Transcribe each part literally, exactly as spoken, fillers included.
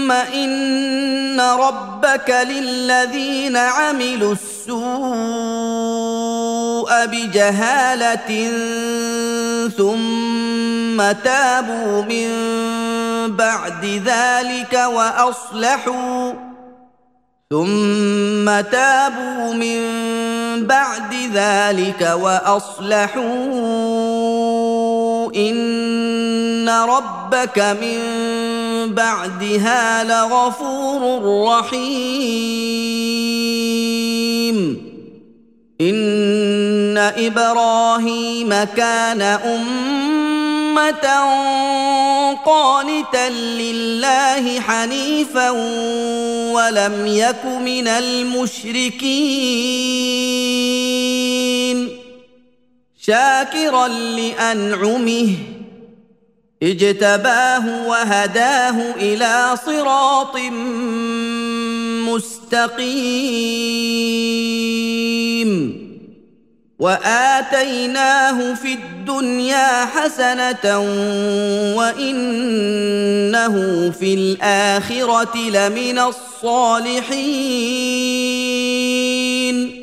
إن ربك للذين عملوا السوء بجهالة ثم تابوا من بعد ذلك وأصلحوا ثم تابوا من بعد ذلك وأصلحوا إن ربك من بعدها لغفور رحيم إن إبراهيم كان أمة قانتا لله حنيفا ولم يك من المشركين شاكرا لأنعمه اجتباه وهداه إلى صراط مستقيم وآتيناه في الدنيا حسنة وإنه في الآخرة لمن الصالحين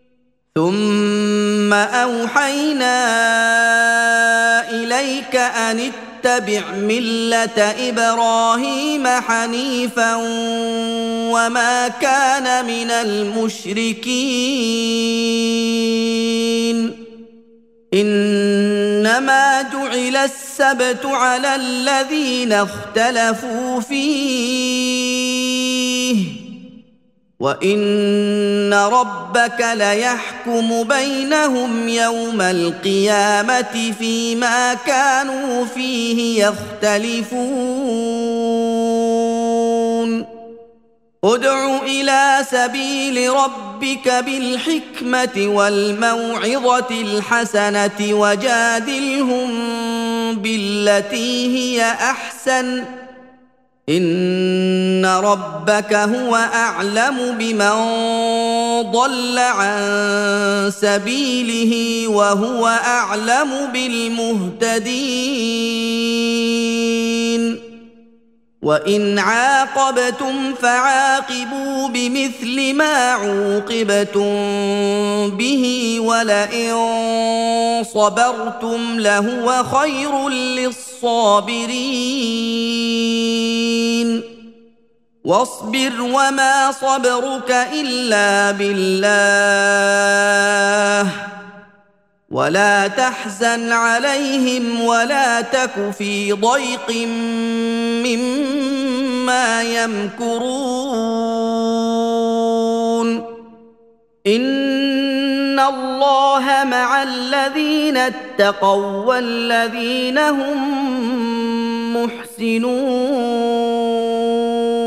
ثم أوحينا إليك أن اتبع ملة إبراهيم حنيفا وما كان من المشركين إنما جعل السبت على الذين اختلفوا فيه وإن ربك ليحكم بينهم يوم القيامة فيما كانوا فيه يختلفون ادع إلى سبيل ربك بالحكمة والموعظة الحسنة وجادلهم بالتي هي أحسن إن ربك هو أعلم بمن ضل عن سبيله وهو أعلم بالمهتدين وإن عاقبتم فعاقبوا بمثل ما عوقبتم به ولئن صبرتم لهو خير للصابرين واصبر وما صبرك إلا بالله ولا تحزن عليهم ولا تك في ضيق مما يمكرون إن الله مع الذين اتقوا والذين هم محسنون